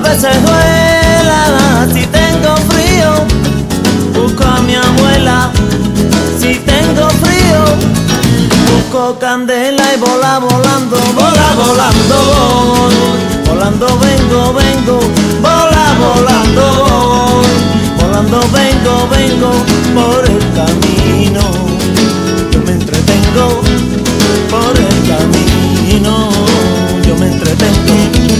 cabezuela, si tengo frío, busco a mi abuela. Si tengo frío, busco candela y vola volando, vola volando voy. Volando vengo, vengo, vola volando voy. Volando vengo, vengo por el camino. Yo me entretengo por el camino. Yo me entretengo.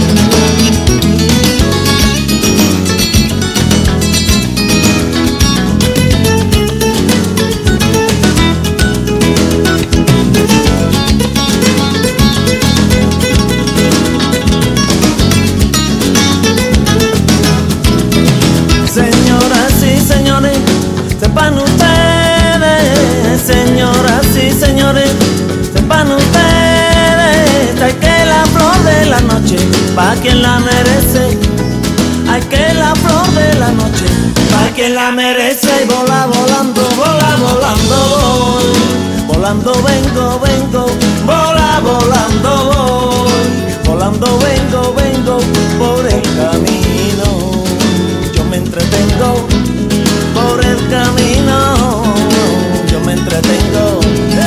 Sepan ustedes, señoras y señores, sepan ustedes, hay que la flor de la noche, pa' quien la merece, hay que la flor de la noche, pa' quien la merece, y vola volando, vola volando voy, volando vengo, vengo, vola volando voy, volando vengo, vengo por el camino, yo me entretengo. Por el camino, yo me entretengo.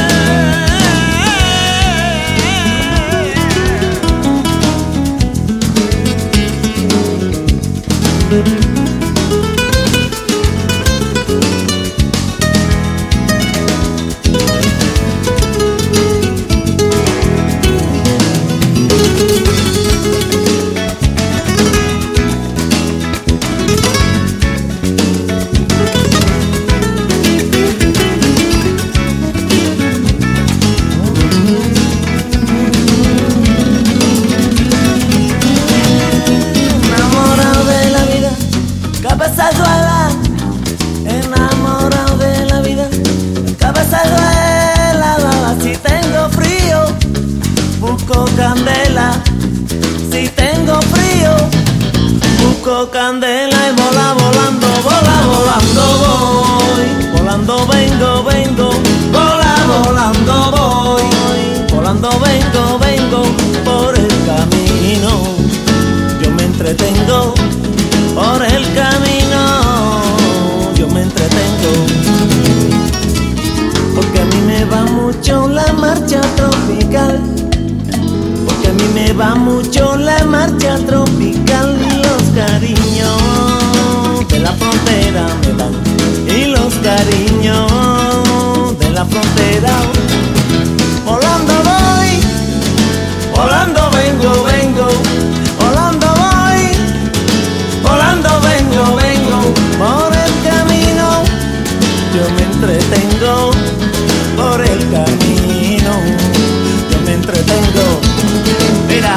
Enamorado de la vida, cabeza duela. Si tengo frío, busco candela. Si tengo frío, busco candela y vola volando, vola volando voy. Volando vengo, vengo, vola volando voy. Volando vengo, vengo por el camino. Yo me entretengo por el camino, yo me entretengo, porque a mí me va mucho la marcha tropical, porque a mí me va mucho la marcha tropical, y los cariños de la frontera me dan, y los cariños de la frontera, volando voy, volando vengo, vengo, volando voy, volando vengo, vengo por el camino, yo me entretengo por el camino, yo me entretengo, mira.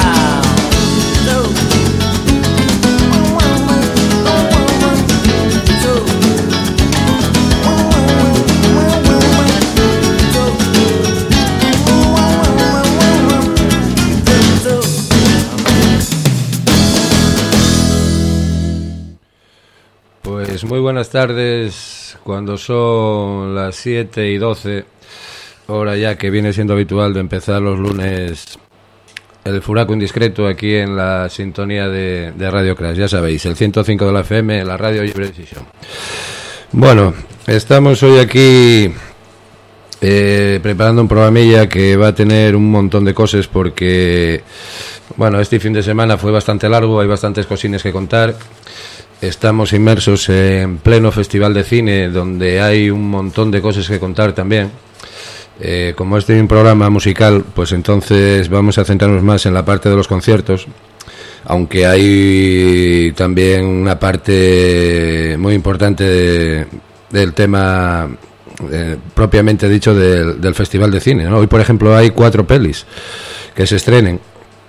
Pues muy buenas tardes, cuando son las 7:12, hora ya que viene siendo habitual de empezar los lunes el Furaco Indiscreto aquí en la sintonía de Radio Crash, ya sabéis, el 105 de la FM, la Radio Libre Decisión. Bueno, estamos hoy aquí preparando un programilla que va a tener un montón de cosas porque, bueno, este fin de semana fue bastante largo, hay bastantes cosines que contar. Estamos inmersos en pleno festival de cine donde hay un montón de cosas que contar también. Como este es un programa musical, pues entonces vamos a centrarnos más en la parte de los conciertos, aunque hay también una parte muy importante del tema propiamente dicho del festival de cine, ¿no? Hoy, por ejemplo, hay 4 pelis que se estrenen.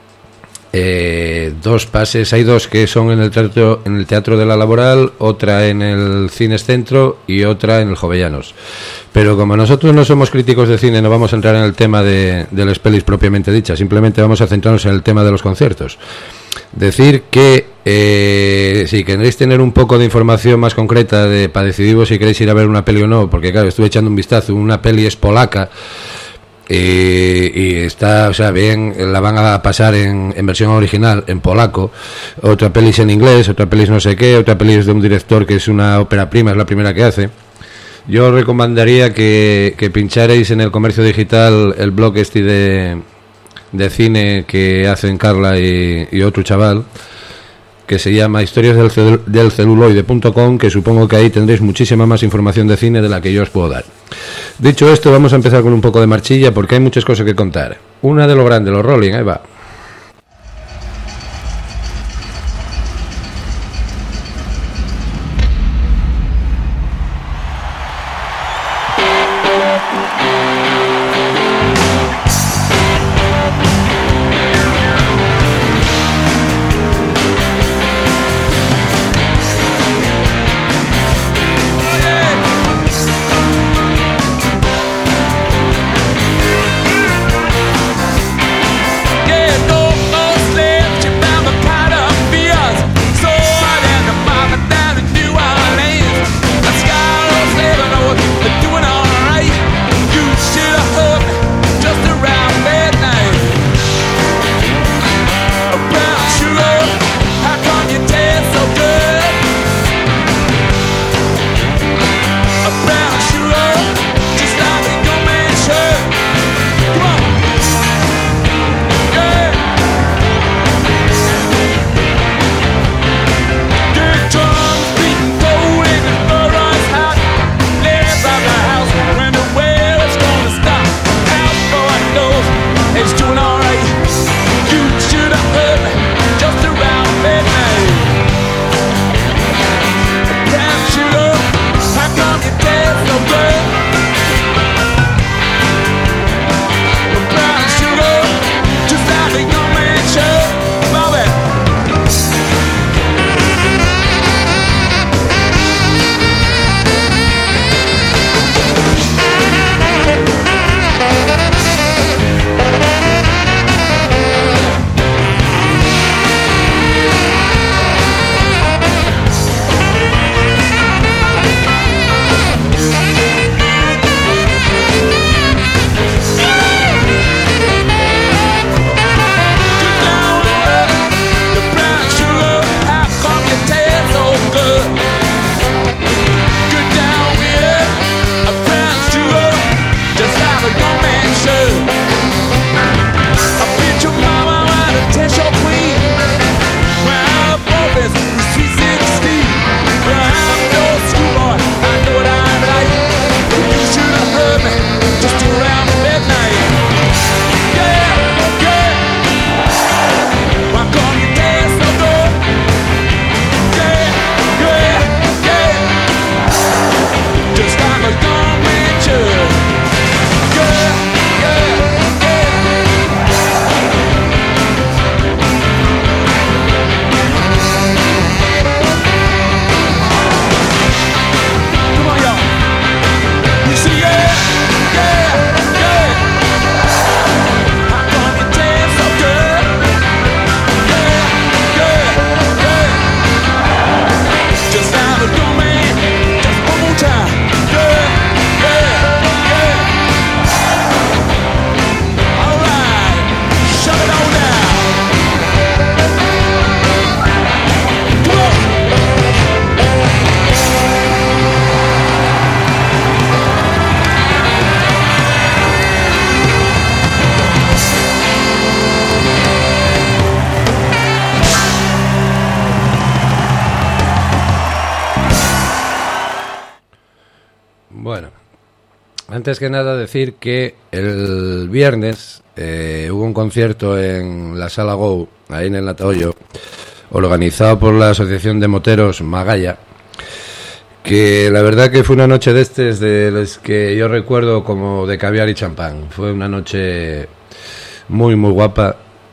2 pases, hay 2 que son en el Teatro de la Laboral, otra en el Cines Centro y otra en el Jovellanos. Pero como nosotros no somos críticos de cine, no vamos a entrar en el tema de las pelis propiamente dichas, simplemente vamos a centrarnos en el tema de los conciertos. Decir que si queréis tener un poco de información más concreta para decidir si queréis ir a ver una peli o no, porque claro, estuve echando un vistazo, una peli es polaca, y está, o sea, bien, la van a pasar en versión original, en polaco, otra pelis en inglés, otra pelis no sé qué, otra pelis de un director que es una ópera prima, es la primera que hace. Yo recomendaría que pincharéis en el Comercio Digital el blog de cine que hacen Carla y otro chaval, que se llama historiasdelceluloide.com, que supongo que ahí tendréis muchísima más información de cine de la que yo os puedo dar. Dicho esto, vamos a empezar con un poco de marchilla, porque hay muchas cosas que contar. Una de lo grande, los Rolling, ahí va. Bueno, antes que nada decir que el viernes hubo un concierto en la Sala Go, ahí en el Natahoyo, organizado por la Asociación de Moteros Magalla, que la verdad que fue una noche de las que yo recuerdo como de caviar y champán. Fue una noche muy muy guapa.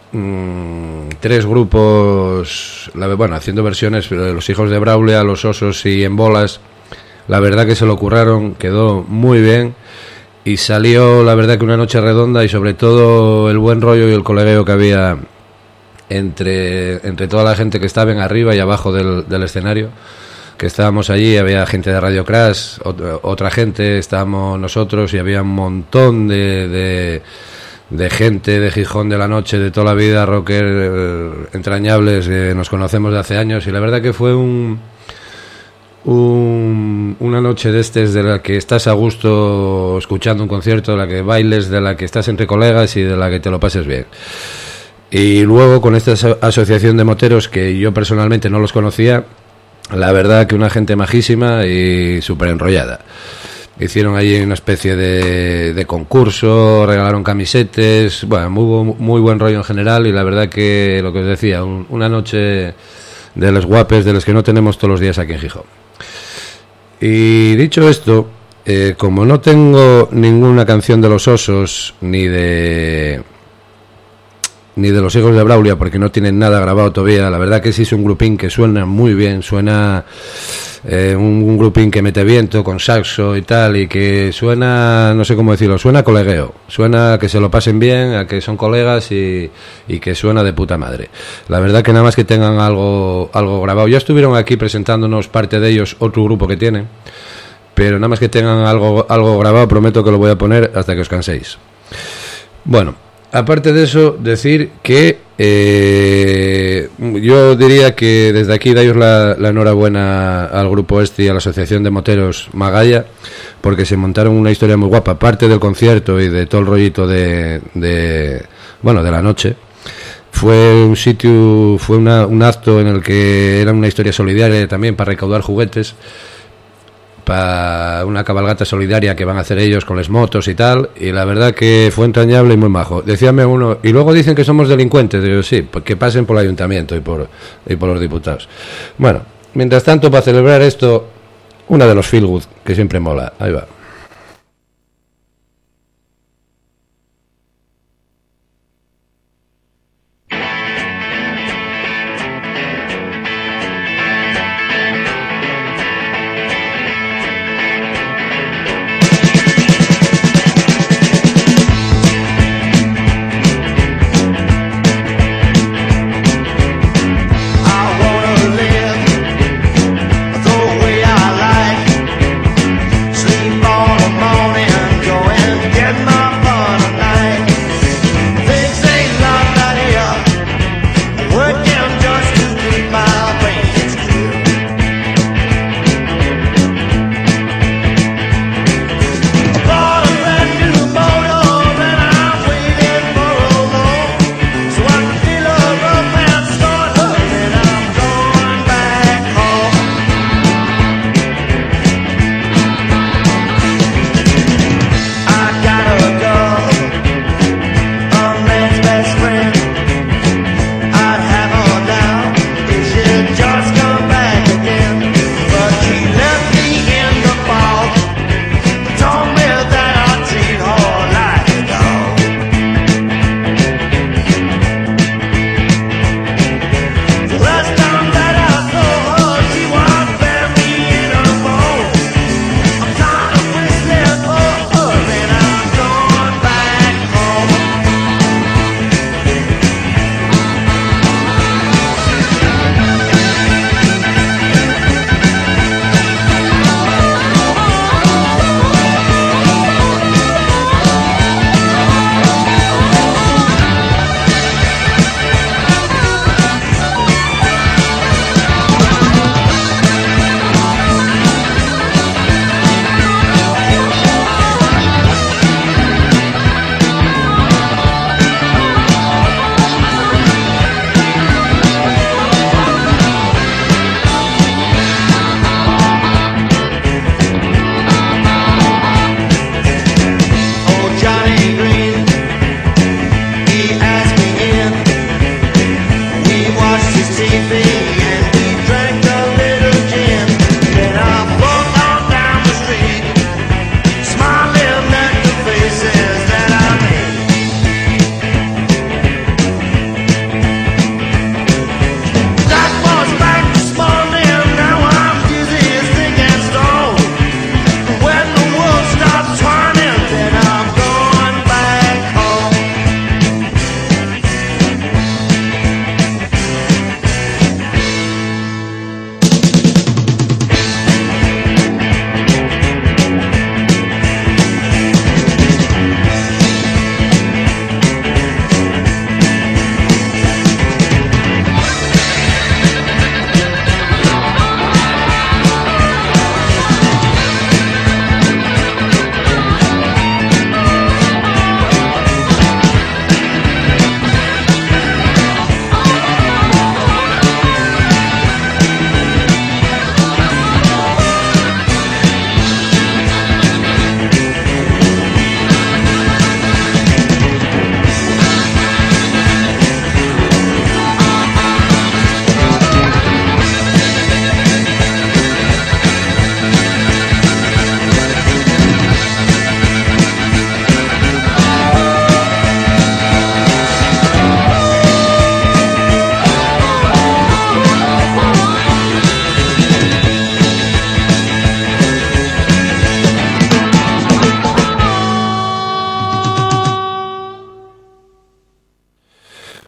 3 grupos, bueno, haciendo versiones, pero de Los Hijos de Braulia, Los Osos y En Bolas. La verdad que se lo curraron, quedó muy bien y salió, la verdad que una noche redonda, y sobre todo el buen rollo y el colegueo que había entre toda la gente que estaba en arriba y abajo del escenario. que estábamos allí, había gente de Radio Crash, otra gente, estábamos nosotros y había un montón de gente de Gijón de la noche, de toda la vida, rocker entrañables, nos conocemos de hace años, y la verdad que fue una noche de de la que estás a gusto escuchando un concierto, de la que bailes, de la que estás entre colegas y de la que te lo pases bien. Y luego con esta asociación de moteros, que yo personalmente no los conocía, la verdad que una gente majísima y súper enrollada. Hicieron allí una especie de concurso, regalaron camisetes, bueno, muy buen rollo en general, y la verdad que, lo que os decía, una noche de los guapes, de los que no tenemos todos los días aquí en Gijón. Y dicho esto, como no tengo ninguna canción de Los Osos, ni de Los Hijos de Braulia, porque no tienen nada grabado todavía, la verdad que sí es un grupín que suena muy bien, suena un grupín que mete viento con saxo y tal, y que suena, no sé cómo decirlo, suena colegueo, suena que se lo pasen bien, a que son colegas y que suena de puta madre. La verdad que nada más que tengan algo grabado, ya estuvieron aquí presentándonos parte de ellos, otro grupo que tienen, pero nada más que tengan algo grabado, prometo que lo voy a poner hasta que os canséis. Bueno, aparte de eso, decir que yo diría que desde aquí daros la enhorabuena al grupo y a la asociación de moteros Magalla, porque se montaron una historia muy guapa, aparte del concierto y de todo el rollito de la noche. Fue un sitio, fue un acto en el que era una historia solidaria también para recaudar juguetes, para una cabalgata solidaria que van a hacer ellos con las motos y tal, y la verdad que fue entrañable y muy majo. Decíame uno, y luego dicen que somos delincuentes. Digo, sí, pues que pasen por el ayuntamiento y por los diputados. Bueno, mientras tanto, para celebrar esto, una de los Feel Good, que siempre mola. Ahí va. Sleep on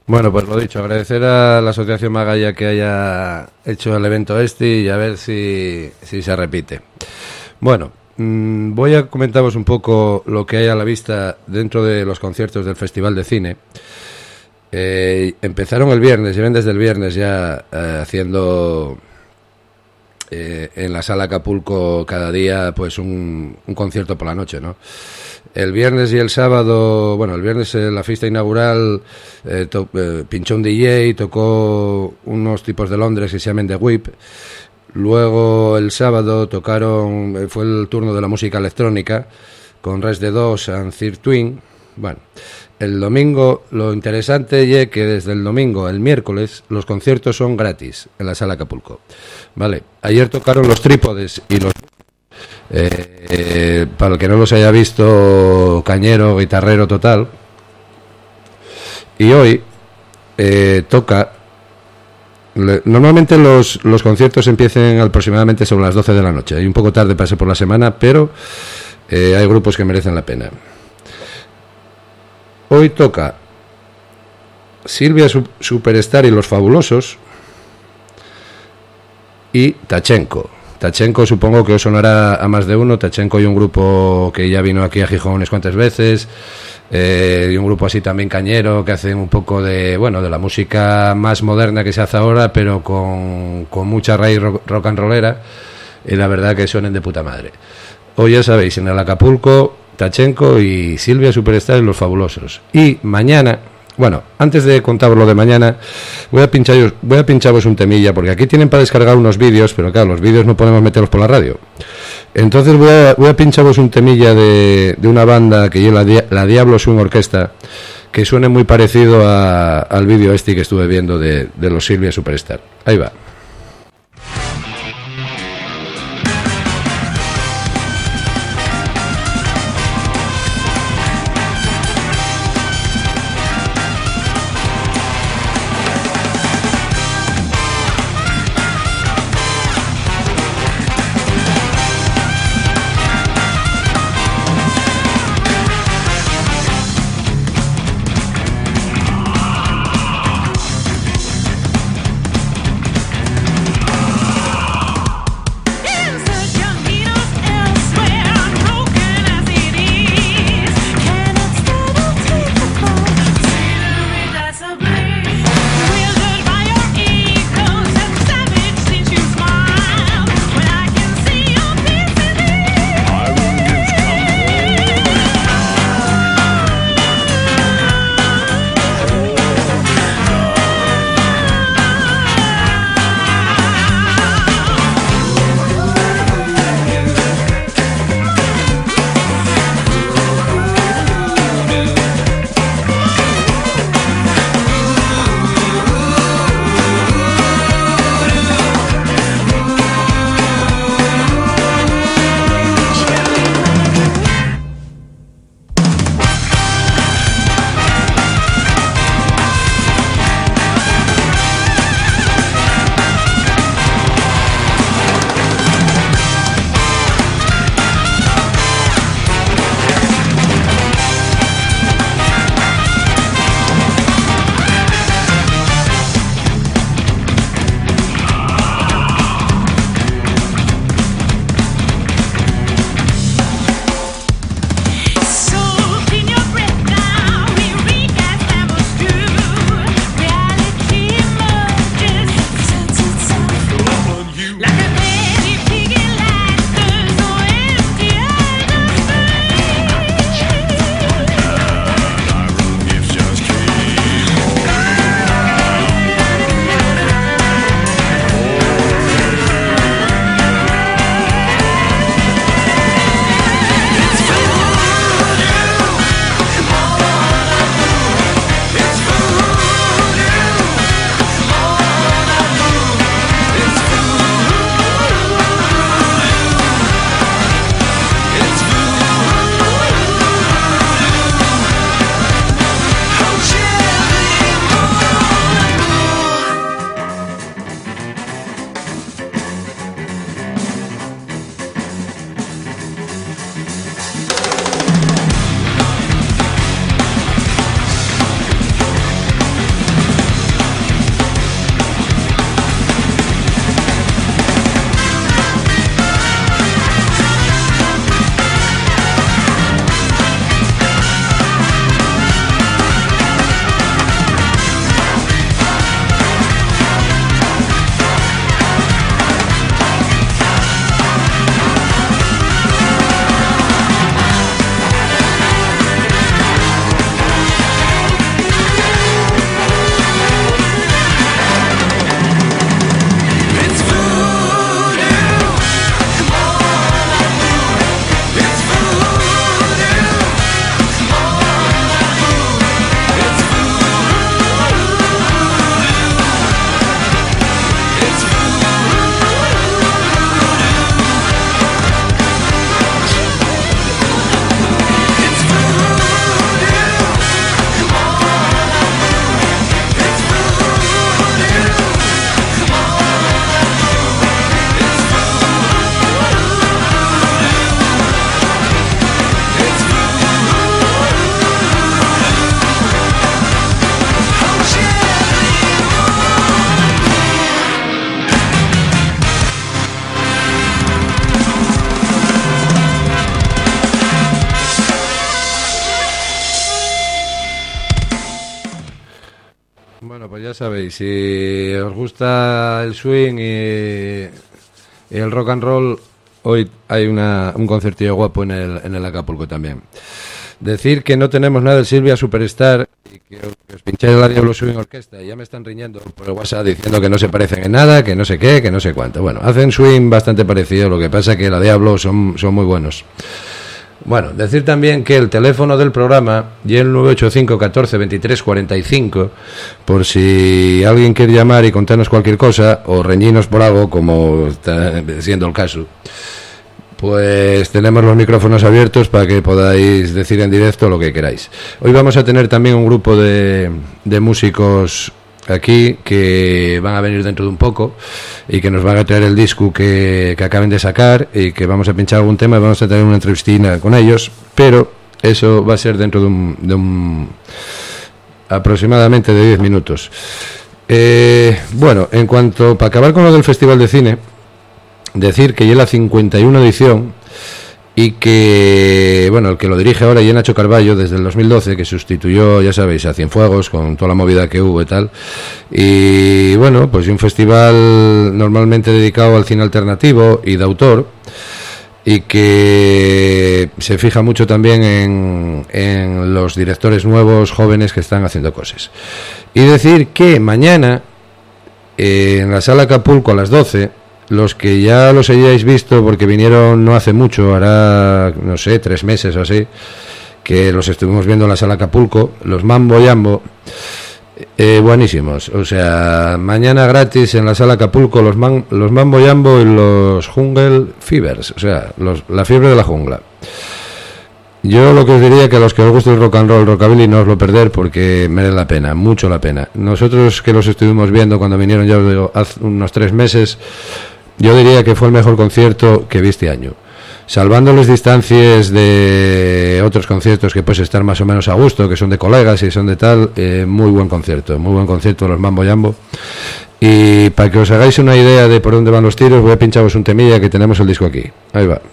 Bueno, pues lo dicho, agradecer a la Asociación Magalla que haya hecho el evento y a ver si se repite. Bueno, voy a comentaros un poco lo que hay a la vista dentro de los conciertos del Festival de Cine. Empezaron el viernes, llevan desde el viernes ya haciendo en la Sala Acapulco cada día pues un concierto por la noche, ¿no? El viernes y el sábado, bueno, el viernes la fiesta inaugural pinchó un DJ, tocó unos tipos de Londres que se llaman The Whip. Luego el sábado tocaron, fue el turno de la música electrónica con Res de Dos and Third Twin. Bueno, el domingo lo interesante es que desde el domingo al miércoles los conciertos son gratis en la Sala Acapulco. Vale, ayer tocaron los Trípodes y los... para el que no los haya visto, cañero, guitarrero total. Y hoy toca... Normalmente los conciertos empiezan aproximadamente sobre las 12 de la noche. Hay un poco tarde para ser por la semana, pero hay grupos que merecen la pena. Hoy toca Silvia Superstar y los Fabulosos y Tachenko. Tachenko supongo que os sonará a más de uno. Tachenko y un grupo que ya vino aquí a Gijón unas cuantas veces, y un grupo así también cañero que hacen un poco de, bueno, de la música más moderna que se hace ahora, pero con mucha raíz rock and rollera, y la verdad que suenan de puta madre. Hoy ya sabéis, en el Acapulco, Tachenko y Silvia Superstar y los Fabulosos. Y mañana, bueno, antes de contaros lo de mañana, voy a pincharos un temilla, porque aquí tienen para descargar unos vídeos, pero claro, los vídeos no podemos meterlos por la radio. Entonces voy a pincharos un temilla de una banda que lleva la Diablo Swing Orquesta, que suene muy parecido al vídeo que estuve viendo de los Silvia Superstar. Ahí va. ya sabéis, si os gusta el swing y el rock and roll, hoy hay un conciertillo guapo en el Acapulco también. Decir que no tenemos nada de Silvia Superstar y que os pincháis la Diablo Swing Orquesta y ya me están riñendo por el WhatsApp diciendo que no se parecen en nada, que no sé qué, que no sé cuánto. Bueno, hacen swing bastante parecido, lo que pasa es que la Diablo son muy buenos. Bueno, decir también que el teléfono del programa y el 985 14 23 45, por si alguien quiere llamar y contarnos cualquier cosa o reñirnos por algo, como está siendo el caso, pues tenemos los micrófonos abiertos para que podáis decir en directo lo que queráis. Hoy vamos a tener también un grupo de músicos aquí que van a venir dentro de un poco y que nos van a traer el disco que acaben de sacar y que vamos a pinchar algún tema y vamos a tener una entrevistina con ellos, pero eso va a ser dentro de un aproximadamente de 10 minutos. Bueno, en cuanto, para acabar con lo del Festival de Cine, decir que ya es la 51 edición y que, bueno, el que lo dirige ahora es Nacho Carballo desde el 2012, que sustituyó, ya sabéis, a Cienfuegos con toda la movida que hubo y tal. Y bueno, pues un festival normalmente dedicado al cine alternativo y de autor, y que se fija mucho también en los directores nuevos, jóvenes que están haciendo cosas. Y decir que mañana en la Sala Acapulco a las 12, los que ya los hayáis visto porque vinieron no hace mucho, hará, no sé, 3 meses o así, que los estuvimos viendo en la Sala Acapulco, los Mambo Jambo, buenísimos. O sea, mañana gratis en la Sala Acapulco los Mambo Jambo y los Jungle Fevers, o sea, la fiebre de la jungla. Yo lo que os diría que a los que os gusta el rock and roll, rockabilly, no os lo perder porque merece la pena, mucho la pena. Nosotros que los estuvimos viendo cuando vinieron, ya os digo, hace unos 3 meses, yo diría que fue el mejor concierto que vi este año. Salvando las distancias de otros conciertos que puedes estar más o menos a gusto, que son de colegas y son de tal, muy buen concierto los Mambo Jambo. Y para que os hagáis una idea de por dónde van los tiros, voy a pincharos un temilla que tenemos el disco aquí. Ahí va.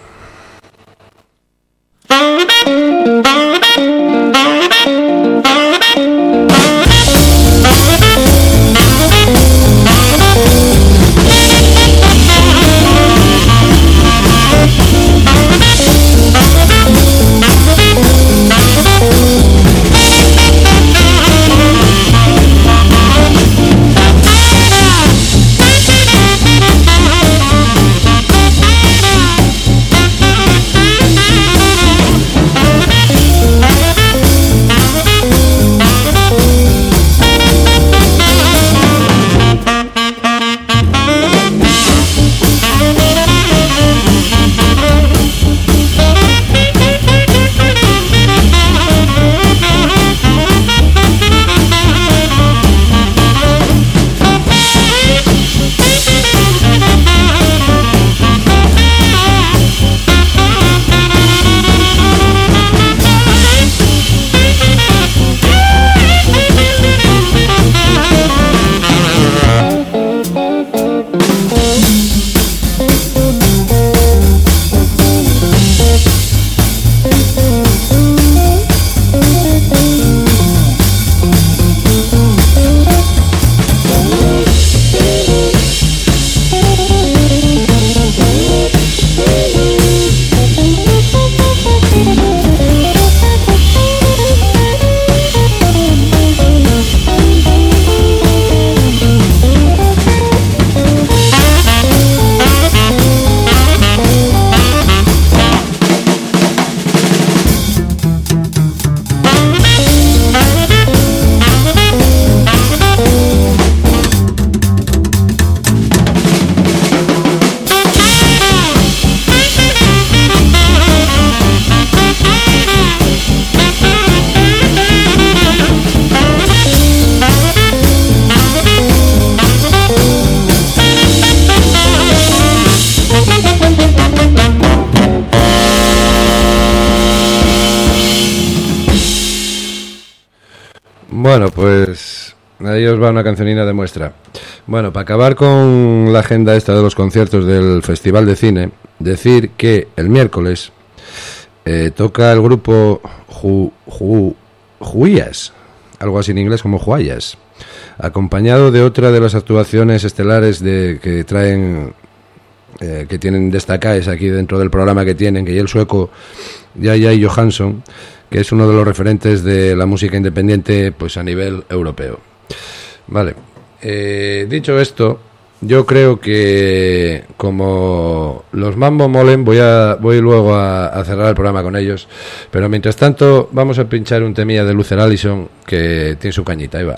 Bueno, pues ahí os va una cancionina de muestra. Bueno, para acabar con la agenda esta de los conciertos del Festival de Cine, decir que el miércoles toca el grupo Juías, algo así en inglés como Juayas, acompañado de otra de las actuaciones estelares que traen, que tienen destacadas aquí dentro del programa que tienen, que es el sueco Jajah Johansson, que es uno de los referentes de la música independiente pues a nivel europeo. Vale, dicho esto, yo creo que como los Mambo molen, voy luego a cerrar el programa con ellos, pero mientras tanto vamos a pinchar un temilla de Luther Allison que tiene su cañita, ahí va.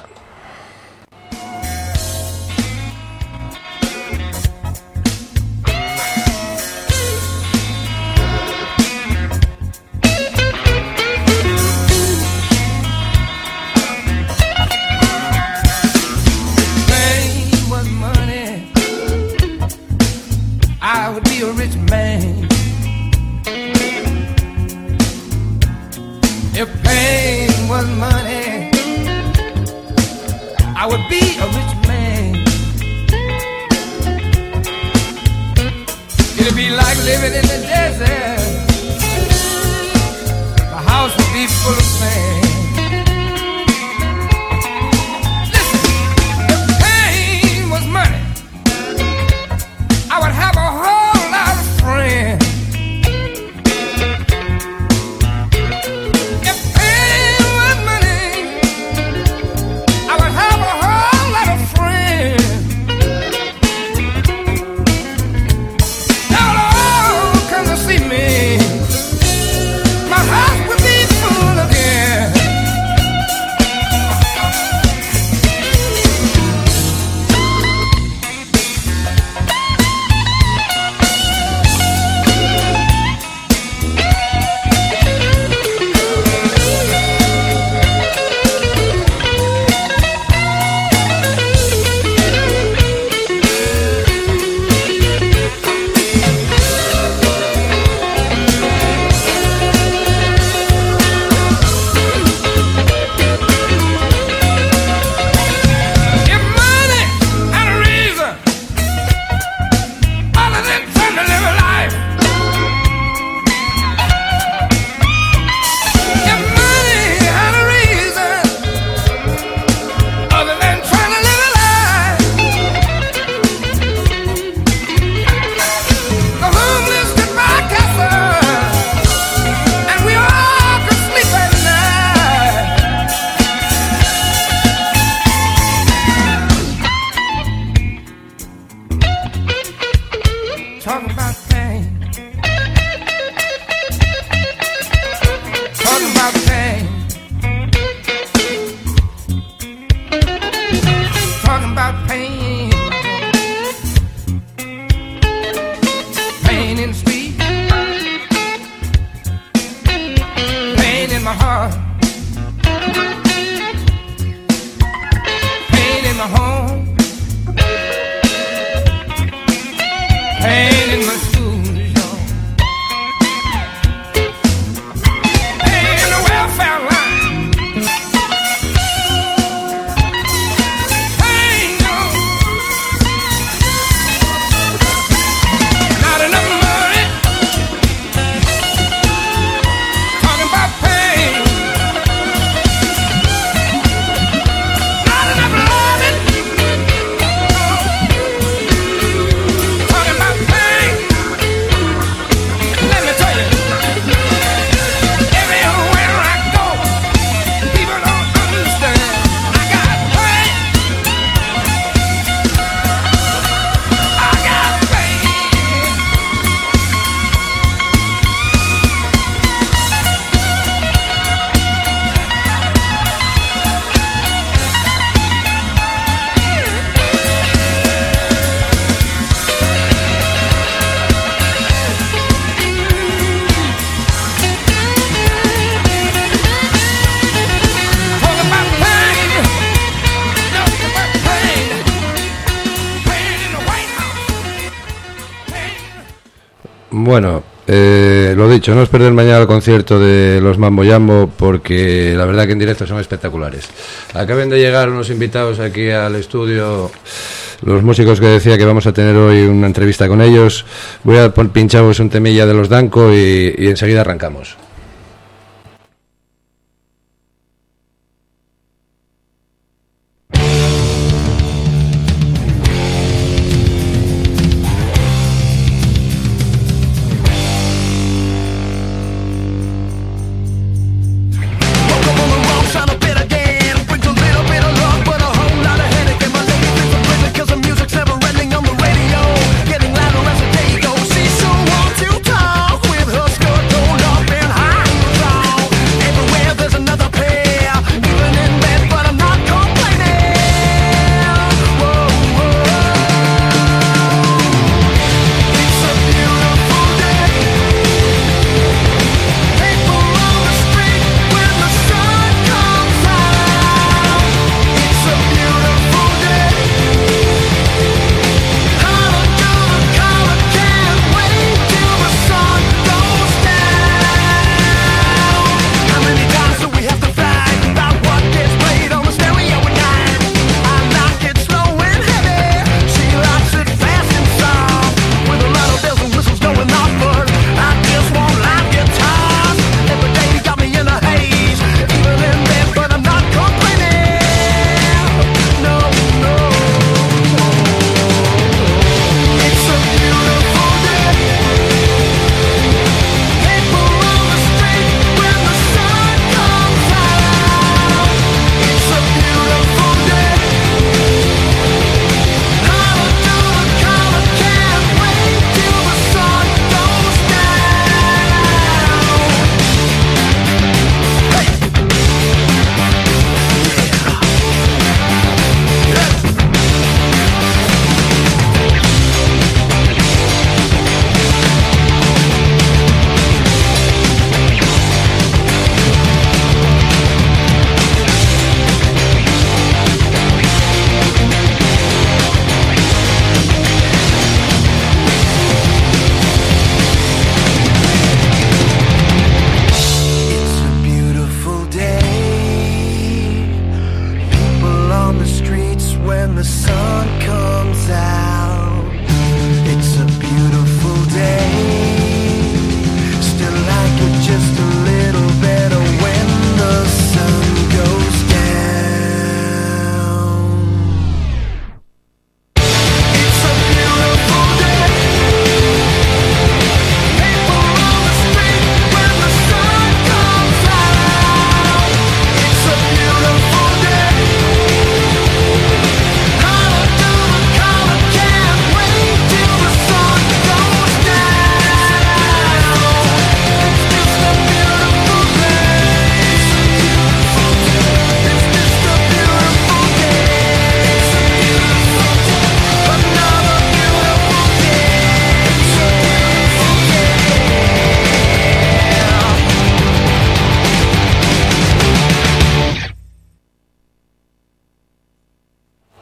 Bueno, lo dicho, no os perder mañana el concierto de los Mambo Jambo, porque la verdad que en directo son espectaculares. Acaben de llegar unos invitados aquí al estudio, los músicos que decía que vamos a tener hoy una entrevista con ellos. Voy a pincharos un temilla de los Danko y enseguida arrancamos.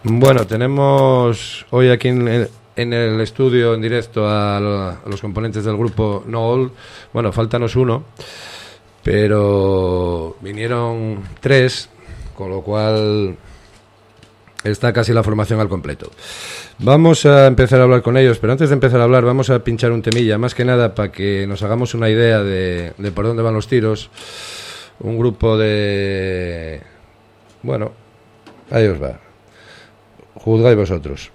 Bueno, tenemos hoy aquí en el estudio en directo a los componentes del grupo No All. Bueno, faltanos uno, pero vinieron 3, con lo cual está casi la formación al completo. Vamos a empezar a hablar con ellos, pero antes de empezar a hablar vamos a pinchar un temilla, más que nada para que nos hagamos una idea de por dónde van los tiros. Un grupo de... Bueno, ahí os va. Juzgáis vosotros.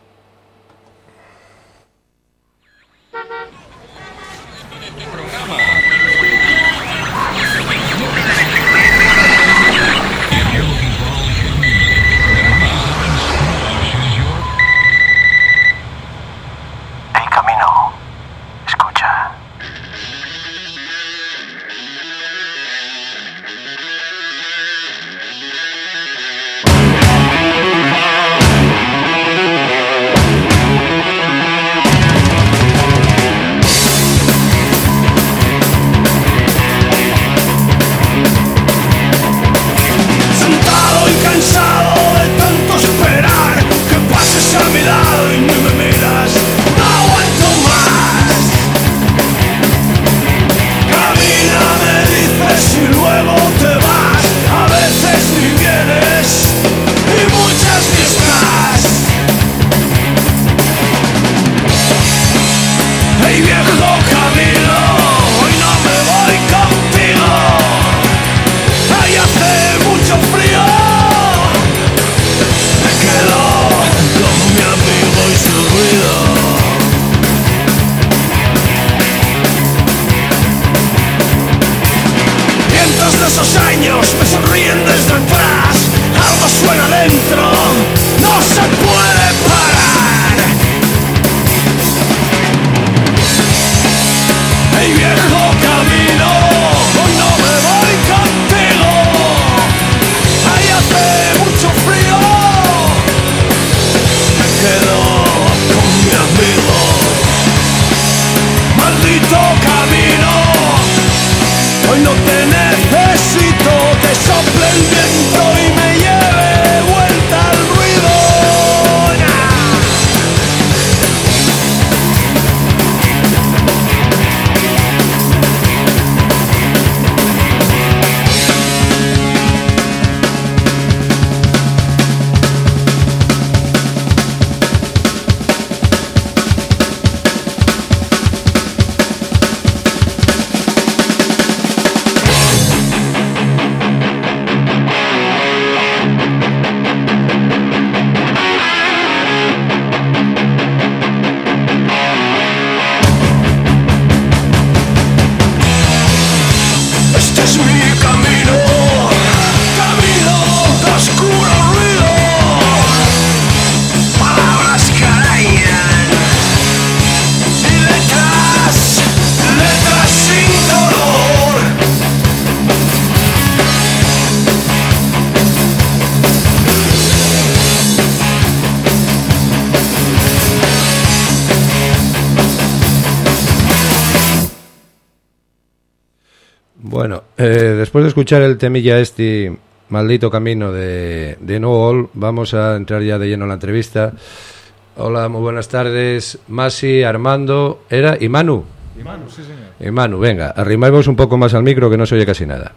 Bueno, después de escuchar el temilla Maldito Camino de No All, vamos a entrar ya de lleno en la entrevista. Hola, muy buenas tardes, Masi, Armando, y Manu. Y Manu, sí señor. Y Manu, venga, arrimaos un poco más al micro que no se oye casi nada.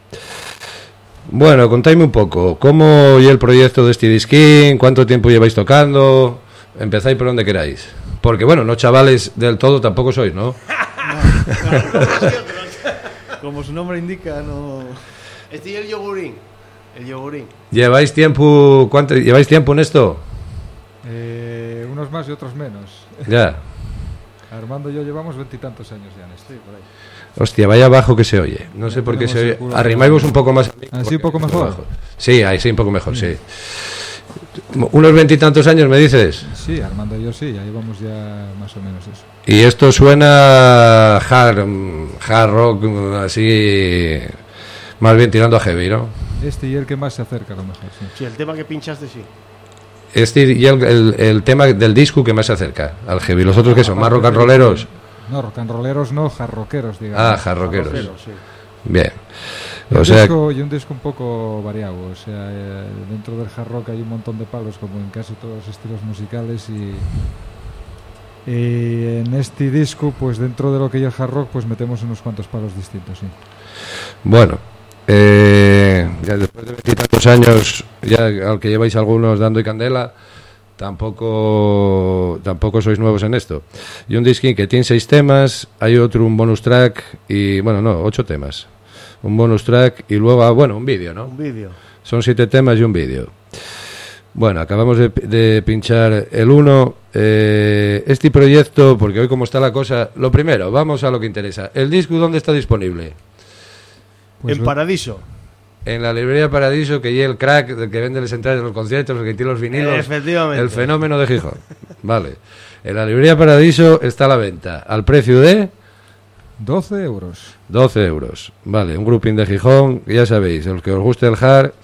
Bueno, contadme un poco, ¿cómo y el proyecto de este disquín? ¿Cuánto tiempo lleváis tocando? Empezáis por donde queráis. Porque bueno, no chavales del todo tampoco sois, ¿no? Como su nombre indica, no... Este es el yogurín. ¿Lleváis tiempo en esto? Unos más y otros menos. Ya. Armando y yo llevamos 20 y tantos años ya en esto. Por ahí. Hostia, vaya bajo que se oye. No sé por qué se oye. Arrimáis un poco más. ¿Así un poco mejor? Sí, ahí sí, un poco mejor, sí. ¿Unos 20 y tantos años me dices? Sí, Armando y yo sí, ya llevamos ya más o menos eso. Y esto suena hard rock, así, más bien tirando a heavy, ¿no? Este y el que más se acerca a lo mejor, sí. Sí, el tema que pinchaste, sí. Este y el tema del disco que más se acerca al heavy. ¿Los otros que son? ¿Más rock and rolleros? No, rock and rolleros no, hard rockeros, digamos. Ah, hard rockeros. Sí. Bien. O sea, Y un disco un poco variado, o sea, dentro del hard rock hay un montón de palos, como en casi todos los estilos musicales, y en este disco, pues dentro de lo que hay el hard rock, pues metemos unos cuantos palos distintos, sí. bueno, ya después de 20 y tantos años, ya al que lleváis algunos dando y candela, tampoco sois nuevos en esto. Y un disquín que tiene 6 temas, hay otro, un bonus track, y bueno, no, 8 temas. Un bonus track y luego, bueno, un vídeo, ¿no? Un vídeo. Son 7 temas y un vídeo. Bueno, acabamos de pinchar el 1. Este proyecto, porque hoy como está la cosa, lo primero, vamos a lo que interesa. ¿El disco dónde está disponible? Pues en Paradiso. En la librería Paradiso, que lleva el crack, el que vende las entradas de los conciertos, el que tiene los vinilos. Efectivamente. El fenómeno de Gijón. Vale. En la librería Paradiso está a la venta, al precio de 12 euros. 12 euros. Vale, un grouping de Gijón, ya sabéis, el que os guste el hard,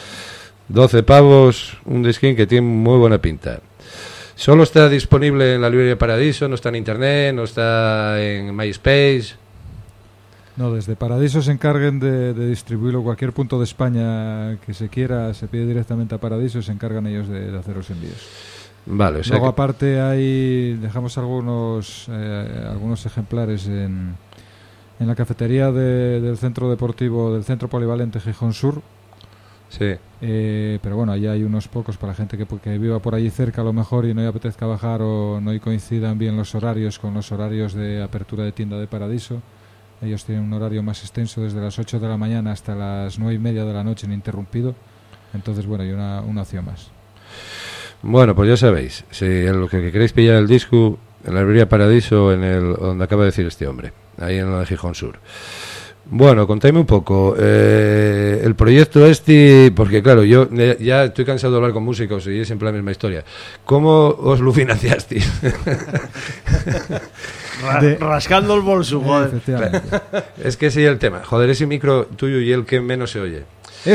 12 pavos, un disquín que tiene muy buena pinta. Solo está disponible en la librería Paradiso, no está en internet, no está en MySpace. No, desde Paradiso se encarguen de distribuirlo a cualquier punto de España que se quiera, se pide directamente a Paradiso y se encargan ellos de hacer los envíos. Vale, o sea Luego que... aparte dejamos algunos ejemplares en la cafetería del centro deportivo, del centro polivalente Gijón Sur. Sí. Pero bueno, allá hay unos pocos para gente que viva por allí cerca a lo mejor y no le apetezca bajar o no coincidan bien los horarios con los horarios de apertura de tienda de Paradiso. Ellos tienen un horario más extenso desde las 8 de la mañana hasta las 9:30 de la noche ininterrumpido. Entonces, bueno, hay una opción más. Bueno, pues ya sabéis, si en lo que queréis pillar el disco, en la librería Paradiso, donde acaba de decir este hombre, ahí en la de Gijón Sur. Bueno, contadme un poco el proyecto porque claro, yo ya estoy cansado de hablar con músicos y es siempre la misma historia. ¿Cómo os lo financiasteis? Rascando el bolso, joder. Efectivamente. Es que sí el tema. Joder, ese micro tuyo y el que menos se oye.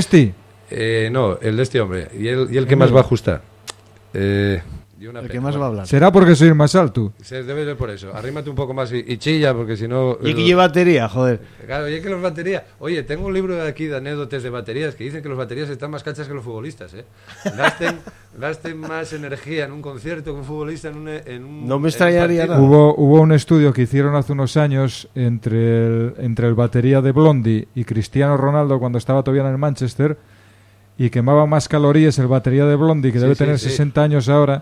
No, el de este hombre. Y el que más va a ajustar. El que más va a hablar. ¿Será porque soy el más alto? Se debe de por eso. Arrímate un poco más y chilla, porque si no... Y que lleva batería, joder. Claro, y es que los baterías... Oye, tengo un libro de aquí de anécdotas de baterías que dicen que los baterías están más cachas que los futbolistas, ¿eh? Gasten más energía en un concierto que un futbolista en un no me extrañaría nada. Hubo un estudio que hicieron hace unos años entre el batería de Blondie y Cristiano Ronaldo cuando estaba todavía en el Manchester, y quemaba más calorías el batería de Blondie, que debe tener 60 años ahora,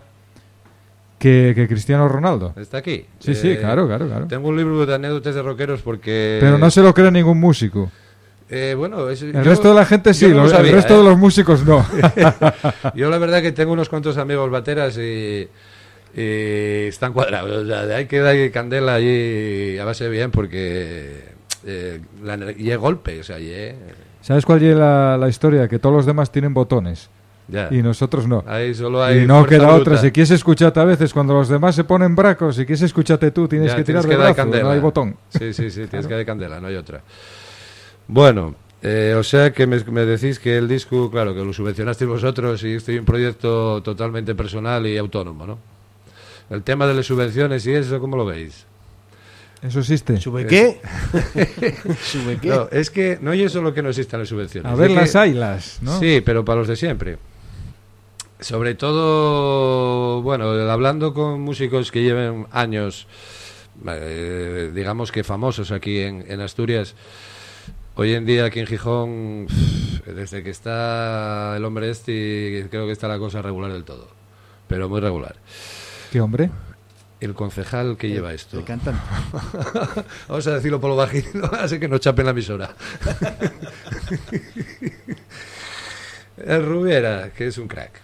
que Cristiano Ronaldo. ¿Está aquí? Sí, claro. Tengo un libro de anécdotas de rockeros porque... Pero no se lo cree ningún músico. Bueno, el resto de la gente sí, no sabía, el resto de los músicos no. Yo la verdad que tengo unos cuantos amigos bateras y están cuadrados. O sea, hay que dar candela allí a base bien porque y es golpe, o sea, ¿Sabes cuál es la historia? Que todos los demás tienen botones. Ya. Y nosotros no. Ahí solo hay y no queda bruta. otra. Si quieres escucharte a veces cuando los demás se ponen bracos, si quieres escucharte tú, tienes que tirar de brazo, no hay botón. Sí, tienes que dar candela, no hay otra. Bueno, o sea que me decís que el disco, claro, que lo subvencionasteis vosotros y estoy en un proyecto totalmente personal y autónomo, ¿no? El tema de las subvenciones y eso, ¿cómo lo veis? ¿Eso existe? ¿Sube qué? ¿Sube qué? No, es que no es solo que no existan las subvenciones. A ver, las haylas, ¿no? Sí, pero para los de siempre. Sobre todo, bueno, hablando con músicos que lleven años, digamos que famosos aquí en Asturias, hoy en día aquí en Gijón, desde que está el hombre creo que está la cosa regular del todo, pero muy regular. ¿Qué hombre? El concejal que lleva esto. El cantante. Vamos a decirlo por lo bajito, así que no chapen la emisora. El Rubiera, que es un crack.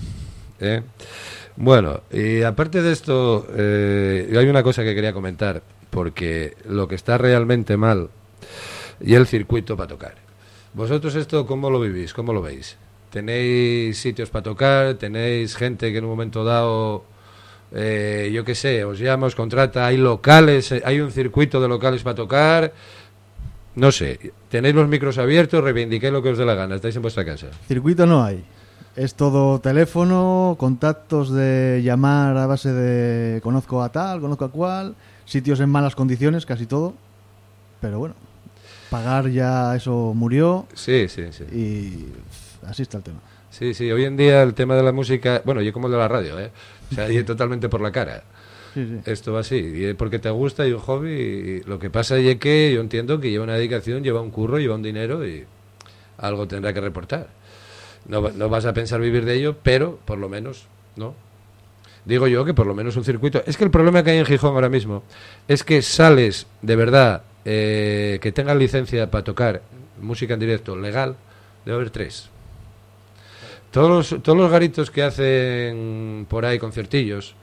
Bueno, y aparte de esto, hay una cosa que quería comentar, porque lo que está realmente mal y el circuito para tocar. ¿Vosotros esto cómo lo vivís? ¿Cómo lo veis? ¿Tenéis sitios para tocar? ¿Tenéis gente que en un momento dado, yo qué sé, os llama, os contrata? ¿Hay locales? ¿Hay un circuito de locales para tocar? No sé. ¿Tenéis los micros abiertos? Reivindiquéis lo que os dé la gana. Estáis en vuestra casa. Circuito no hay. Es todo teléfono, contactos de llamar a base de conozco a tal, conozco a cual, sitios en malas condiciones, casi todo. Pero bueno. pagar ya eso murió. Sí. Y así está el tema. Sí, hoy en día el tema de la música, bueno, yo como el de la radio, o sea, y totalmente por la cara. Sí. Esto va así, y es porque te gusta y un hobby, y lo que pasa es que yo entiendo que lleva una dedicación, lleva un curro, lleva un dinero y algo tendrá que reportar. No vas a pensar vivir de ello, pero por lo menos, ¿no? Digo yo que por lo menos un circuito. Es que el problema que hay en Gijón ahora mismo es que sales de verdad que tengan licencia para tocar música en directo legal, debe haber 3. Todos los garitos que hacen por ahí conciertillos,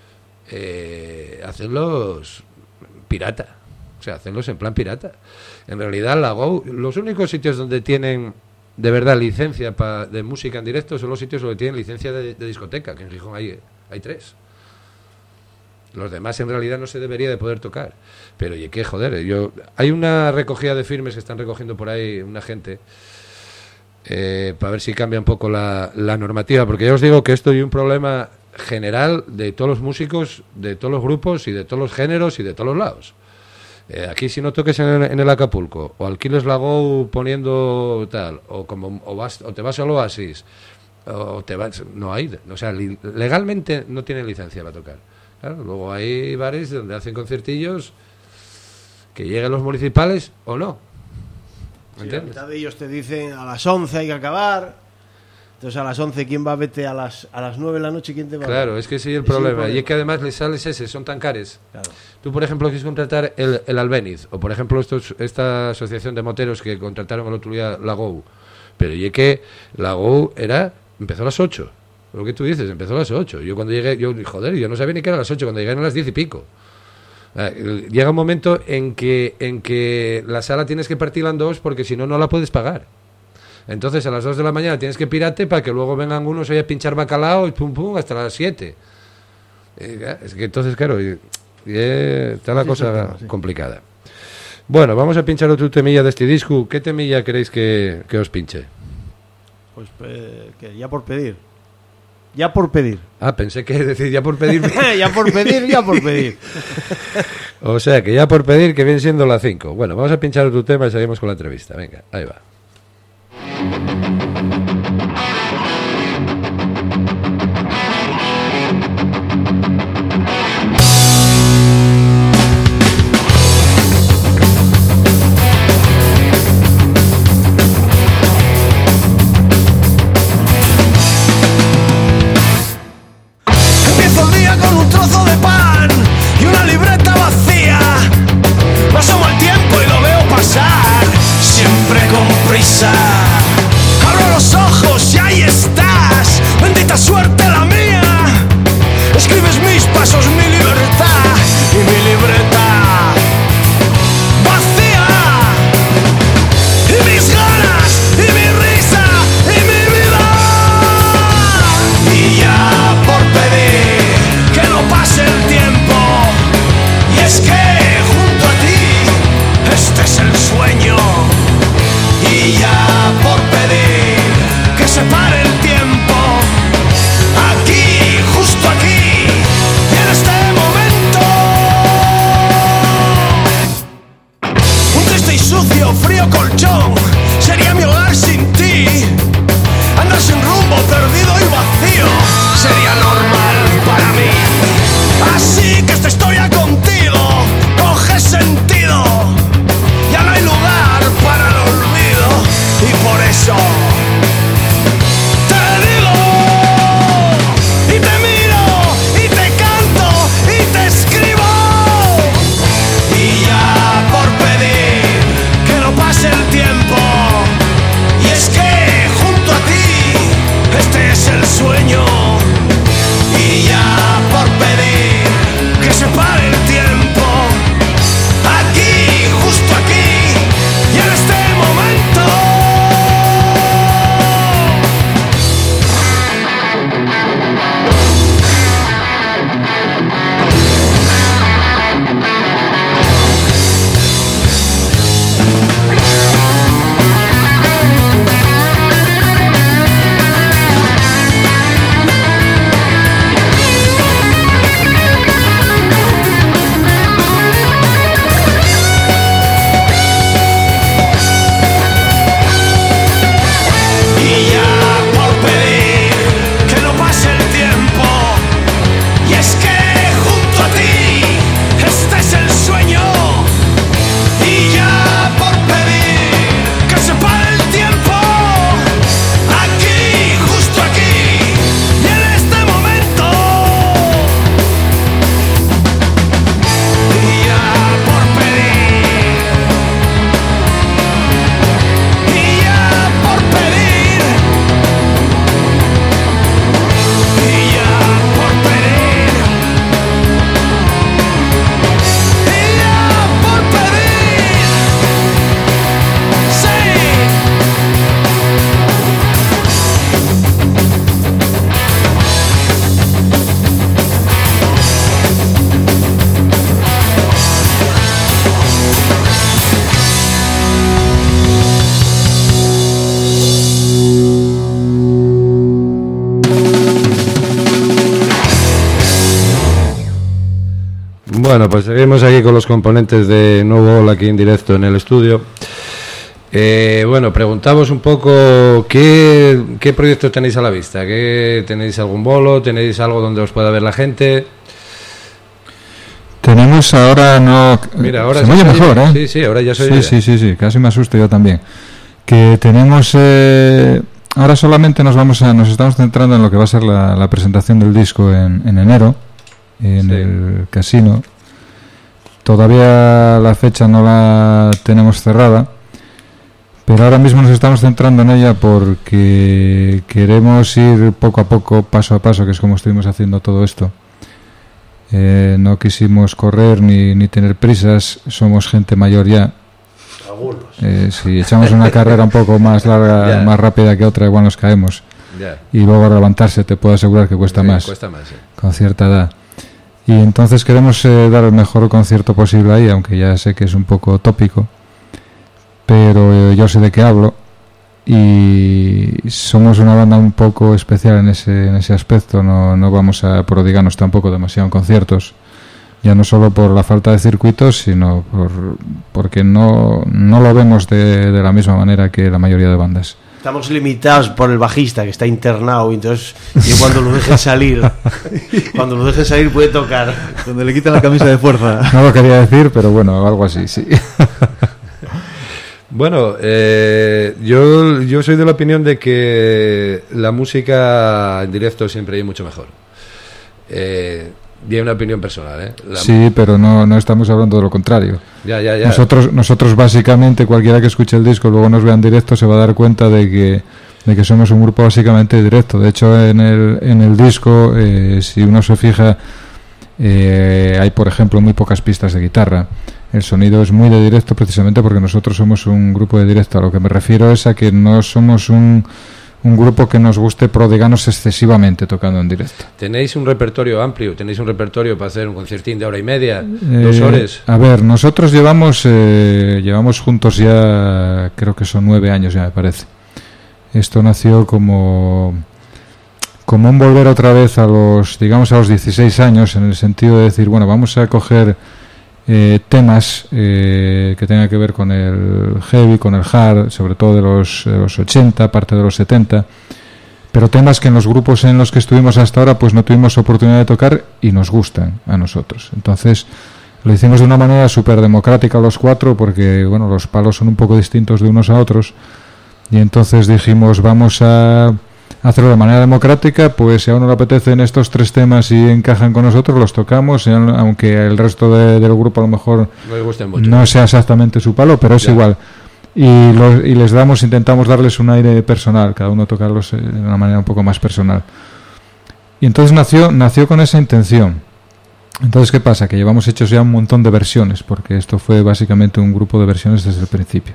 hacenlos pirata. O sea, hacenlos en plan pirata. En realidad, los únicos sitios donde tienen de verdad licencia de música en directo son los sitios donde tienen licencia de discoteca, que en Gijón hay 3. Los demás en realidad no se debería de poder tocar. Pero oye, qué joder, hay una recogida de firmes que están recogiendo por ahí una gente para ver si cambia un poco la normativa, porque ya os digo que esto es un problema general de todos los músicos, de todos los grupos y de todos los géneros y de todos los lados. Aquí si no toques en el Acapulco o alquiles la Go poniendo tal o te vas al Oasis o te vas, no hay, o sea, legalmente no tienen licencia para tocar. Claro, luego hay bares donde hacen conciertillos que lleguen los municipales o no. ¿Entiendes? Sí, la mitad de ellos te dicen a las 11 hay que acabar. Entonces a las 11 ¿quién va a vete a las 9 de la noche? ¿Quién te va a ver? Claro, es que ese es el problema. Y es que además les sales son tan cares. Claro. Tú, por ejemplo, quieres contratar el Albéniz, o por ejemplo esta asociación de moteros que contrataron el otro día la Go. Pero y es que la Go empezó a las 8. Lo que tú dices, empezó a las 8. Yo cuando llegué, yo no sabía ni que era a las 8, cuando llegué eran las 10 y pico. Llega un momento en que la sala tienes que partirla en 2 porque si no, no la puedes pagar. Entonces a las 2 de la mañana tienes que pirarte para que luego vengan unos ahí a pinchar bacalao y pum pum hasta las 7. Es que entonces, claro, está la cosa complicada. Bueno, vamos a pinchar otro temilla de este disco. ¿Qué temilla queréis que os pinche? Pues que ya por pedir. Ya por pedir. Ah, pensé que decir ya por pedir. Ya por pedir. O sea, que ya por pedir, que viene siendo la 5. Bueno, vamos a pinchar otro tema y seguimos con la entrevista. Venga, ahí va. Empiezo el día con un trozo de pan y una libreta vacía. Paso mal tiempo y lo veo pasar, siempre con prisa. Bueno, pues seguimos aquí con los componentes de Nuevo Ola aquí en directo en el estudio. Bueno, preguntamos un poco qué proyectos tenéis a la vista. ¿Tenéis algún bolo? ¿Tenéis algo donde os pueda ver la gente? Tenemos ahora no... Mira, ahora se me oye mejor, ¿eh? Sí, ahora ya soy... Sí, casi me asusto yo también. Que tenemos... ahora solamente nos estamos centrando en lo que va a ser la presentación del disco en enero, en el casino. Todavía la fecha no la tenemos cerrada, pero ahora mismo nos estamos centrando en ella porque queremos ir poco a poco, paso a paso, que es como estuvimos haciendo todo esto. No quisimos correr ni tener prisas, somos gente mayor ya. Si echamos una carrera un poco más larga, más rápida que otra, igual nos caemos. Y luego levantarse, te puedo asegurar que cuesta más. Con cierta edad. Y entonces queremos dar el mejor concierto posible ahí, aunque ya sé que es un poco tópico, pero yo sé de qué hablo y somos una banda un poco especial en ese aspecto. No vamos a prodigarnos tampoco demasiado en conciertos, ya no solo por la falta de circuitos, sino porque no lo vemos de la misma manera que la mayoría de bandas. Estamos limitados por el bajista que está internado, y entonces cuando lo dejen salir puede tocar. Cuando le quitan la camisa de fuerza. No lo quería decir, pero bueno, algo así, sí. Bueno, yo soy de la opinión de que la música en directo siempre es mucho mejor. Bien, una opinión personal, ¿eh? Sí, pero no estamos hablando de lo contrario. Ya. Nosotros básicamente, cualquiera que escuche el disco luego nos vea en directo se va a dar cuenta de que somos un grupo básicamente directo. De hecho, en el disco, si uno se fija, hay, por ejemplo, muy pocas pistas de guitarra. El sonido es muy de directo precisamente porque nosotros somos un grupo de directo. A lo que me refiero es a que no somos un grupo que nos guste prodigarnos excesivamente tocando en directo. ¿Tenéis un repertorio amplio? ¿Tenéis un repertorio para hacer un concertín de hora y media? 2 horas. A ver, nosotros llevamos juntos ya, creo que son 9 años ya, me parece. Esto nació como un volver otra vez a los 16 años, en el sentido de decir, bueno, vamos a coger temas que tengan que ver con el heavy, con el hard, sobre todo de los 80, parte de los 70, pero temas que en los grupos en los que estuvimos hasta ahora pues no tuvimos oportunidad de tocar y nos gustan a nosotros. Entonces lo hicimos de una manera súper democrática los 4, porque bueno, los palos son un poco distintos de unos a otros, y entonces dijimos, vamos a hacerlo de manera democrática, pues si a uno le apetecen estos 3 temas y encajan con nosotros, los tocamos, aunque el resto del grupo a lo mejor no sea exactamente su palo, pero es igual. Y les intentamos darles un aire personal, cada uno tocarlos de una manera un poco más personal. Y entonces nació con esa intención. Entonces, ¿qué pasa? Que llevamos hechos ya un montón de versiones, porque esto fue básicamente un grupo de versiones desde el principio.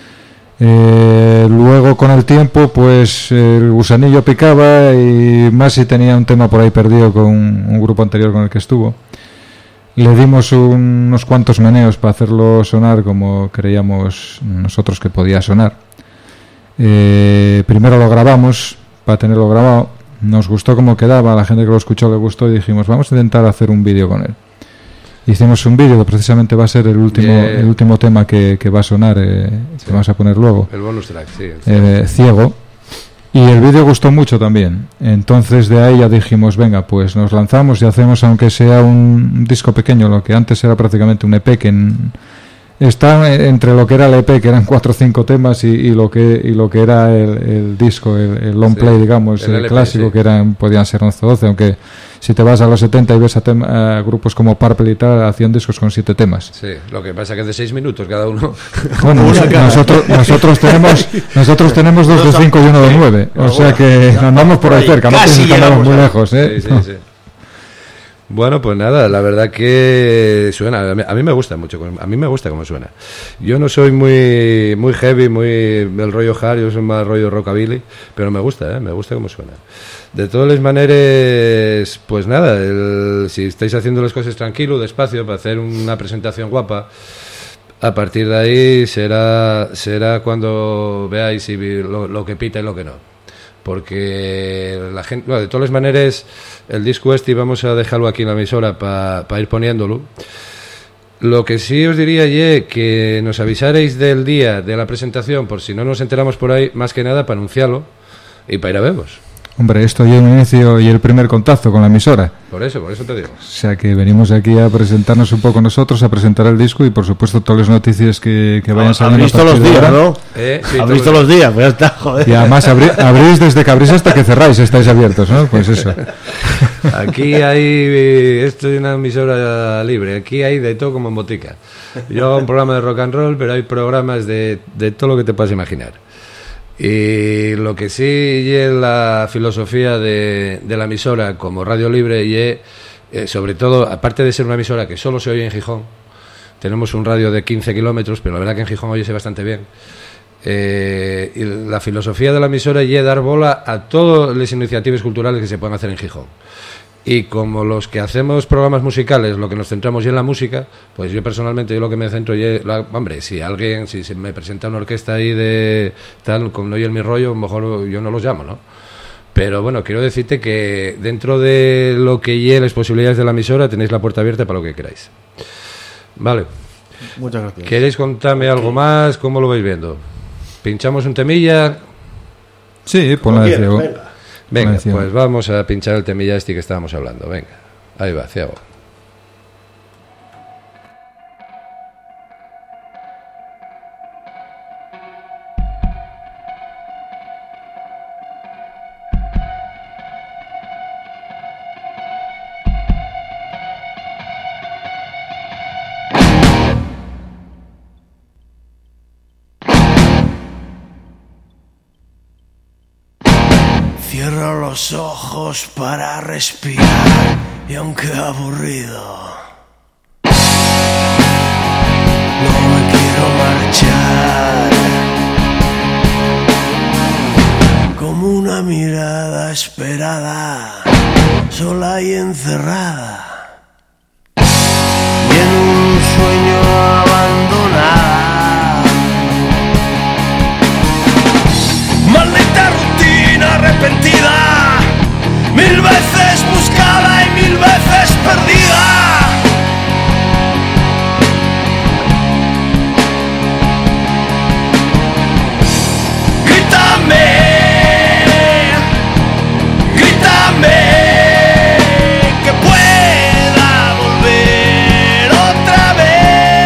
Luego con el tiempo pues el gusanillo picaba y Masi tenía un tema por ahí perdido con un grupo anterior con el que estuvo. Le dimos unos cuantos meneos para hacerlo sonar como creíamos nosotros que podía sonar. Primero lo grabamos para tenerlo grabado, nos gustó cómo quedaba, a la gente que lo escuchó le gustó y dijimos, vamos a intentar hacer un vídeo con él. Hicimos un vídeo que precisamente va a ser el último tema que va a sonar, que vamos a poner luego. El bonus track, sí. Ciego. Y el vídeo gustó mucho también. Entonces de ahí ya dijimos, venga, pues nos lanzamos y hacemos, aunque sea un disco pequeño, lo que antes era prácticamente un EP, que está entre lo que era el EP, que eran 4 o 5 temas, y lo que era el disco, el long play, digamos, el LP, clásico, que podían ser 11 o 12, aunque si te vas a los 70 y ves a grupos como Purple y tal, hacían discos con 7 temas. Sí, lo que pasa que es de 6 minutos cada uno. Bueno, nosotros tenemos 2 de 5 y 1 de 9, o sea que andamos por ahí cerca, no andamos muy lejos, ¿eh? Sí. Bueno, pues nada, la verdad que suena, a mí me gusta mucho, a mí me gusta cómo suena. Yo no soy muy heavy, muy el rollo hard, yo soy más rollo rockabilly, pero me gusta cómo suena. De todas las maneras, pues nada, si estáis haciendo las cosas tranquilo, despacio, para hacer una presentación guapa, a partir de ahí será cuando veáis lo que pita y lo que no. porque la gente, bueno, de todas maneras, el disco vamos a dejarlo aquí en la emisora para ir poniéndolo. Lo que sí os diría es que nos avisaréis del día de la presentación, por si no nos enteramos por ahí, más que nada para anunciarlo y para ir a verlos. Hombre, esto ya es un inicio y el primer contacto con la emisora. Por eso te digo. O sea que venimos aquí a presentarnos un poco nosotros, a presentar el disco y por supuesto todas las noticias que vayan saliendo. Habréis todos los días, ¿no? Sí, habréis todos los días, pues ya está, joder. Y además abrís desde que abrís hasta que cerráis, estáis abiertos, ¿no? Pues eso. Aquí hay, esto es una emisora libre, aquí hay de todo como en botica. Yo hago un programa de rock and roll, pero hay programas de todo lo que te puedas imaginar. Y lo que sí es la filosofía de la emisora como radio libre y sobre todo, aparte de ser una emisora que solo se oye en Gijón, tenemos un radio de 15 kilómetros, pero la verdad que en Gijón oyese bastante bien. Y la filosofía de la emisora es dar bola a todas las iniciativas culturales que se puedan hacer en Gijón. Y como los que hacemos programas musicales, lo que nos centramos ya en la música, pues yo personalmente, yo lo que me centro ya, hombre, si se me presenta una orquesta ahí de tal, como no oye mi rollo, a lo mejor yo no los llamo, ¿no? Pero bueno, quiero decirte que dentro de lo que ya las posibilidades de la emisora, tenéis la puerta abierta para lo que queráis. Vale. Muchas gracias. ¿Queréis contarme algo más? ¿Cómo lo vais viendo? ¿Pinchamos un temilla? Sí, ponla de Ciego. Venga, pues vamos a pinchar el temilla que estábamos hablando. Venga, ahí va, Ciego. Cierro los ojos para respirar y aunque aburrido, no me quiero marchar. Como una mirada esperada, sola y encerrada, y en un sueño abandonada. Maldita rutina arrepentida, 1000 veces buscada y 1000 veces perdida. Grítame, grítame, que pueda volver otra vez.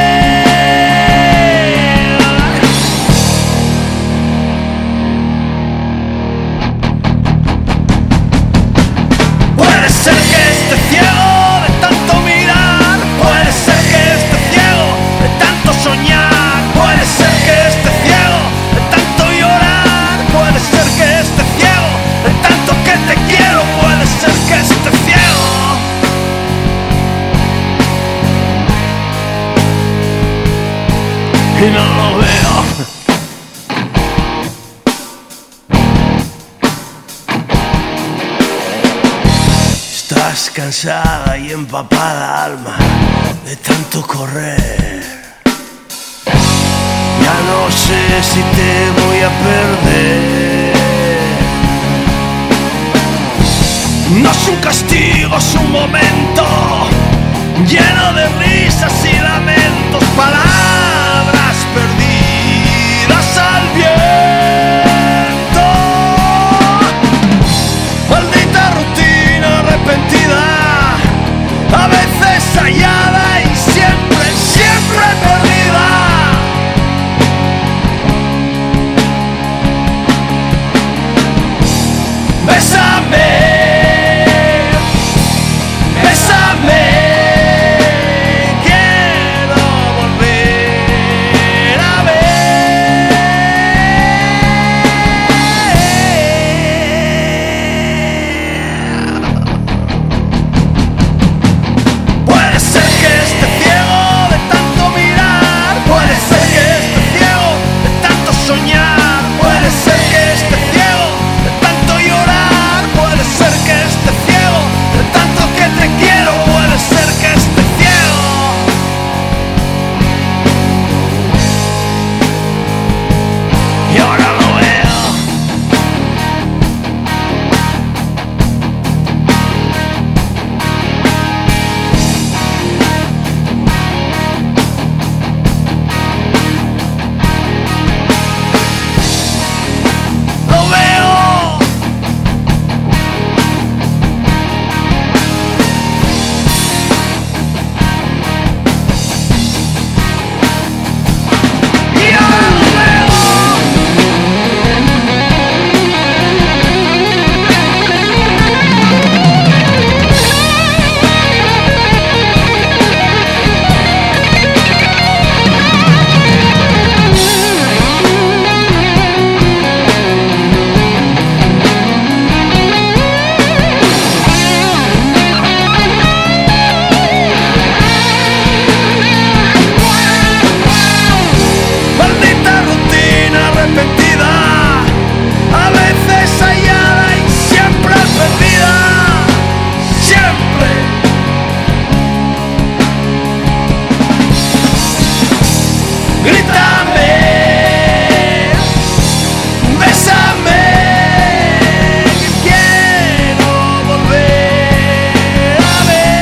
Puede ser que esté ciego de tanto mirar, puede ser que esté ciego de tanto soñar, puede ser que esté ciego de tanto llorar, puede ser que esté ciego de tanto que te quiero, puede ser que esté ciego. Y no lo veo. Estás cansada y empapada, alma, de tanto correr. Ya no sé si te voy a perder. No es un castigo, es un momento lleno de risas y lamentos, palabras perdidas al viento. Maldita rutina arrepentida, a veces hallada y siempre, siempre perdida. Bésame, bésame, quiero volver grítame, bésame, que quiero volver a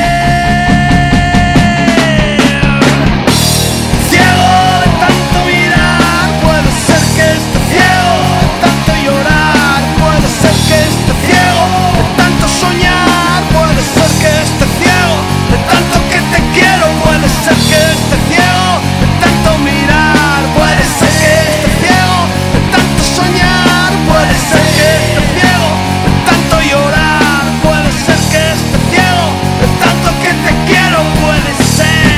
ver. Ciego de tanto mirar, puede ser que esté ciego de tanto llorar, puede ser que esté ciego de tanto soñar, puede ser que esté ciego de tanto que te quiero, puede ser que esté ciego de tanto mirar, puede ser que esté ciego de tanto soñar, puede ser que esté ciego de tanto llorar, puede ser que esté ciego de tanto que te quiero, puede ser.